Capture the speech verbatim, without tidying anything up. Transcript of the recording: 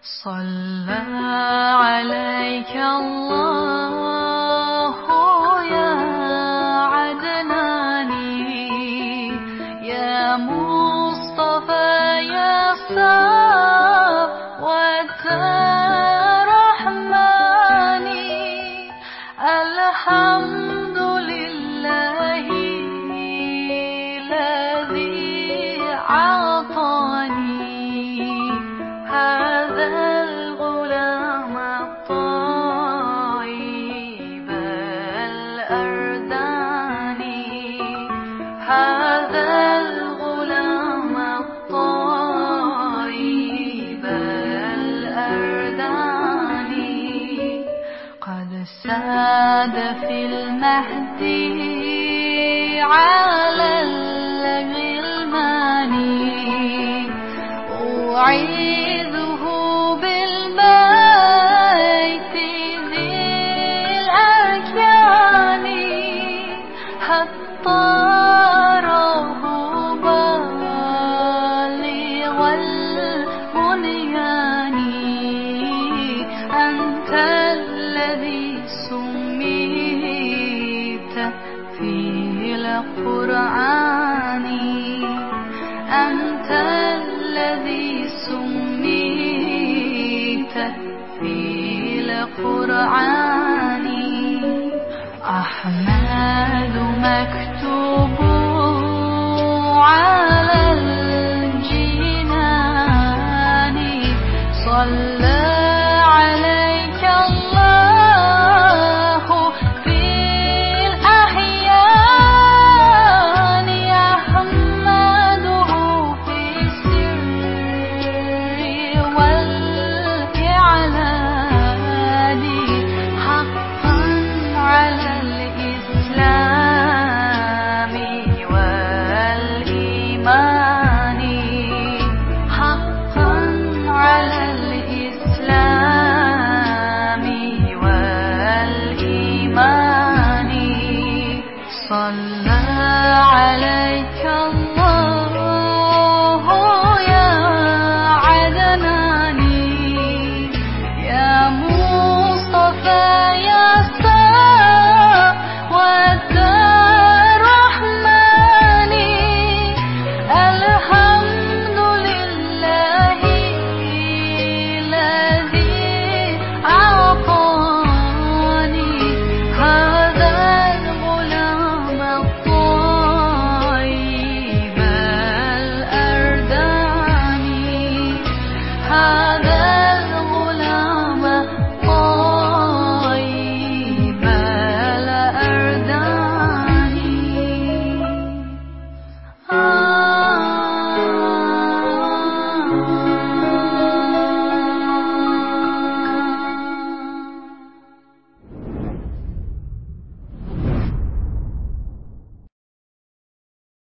صلى عليك الله يا عدناني، يا مصطفى يا صفوة الرحمن. الحمد لله الذي أعطاني هذا الغلام الطيب الأرداني، هذا الغلام الطيب الأرداني. قد ساد في المهدي على الغلمان، أعيذه بالبيت ذي الأركان، حتى راه بالغ البنيان. أنت الذي سميت في القرآن، أنت الذي سميت في القرآن. أحمد مكتوب على الجنان، صلى عليك الله في الأحيان. أحمده في السر والإعلان، حقا على الإسلام والإيمان، حقا على الإسلام والإيمان. صلى عليك الله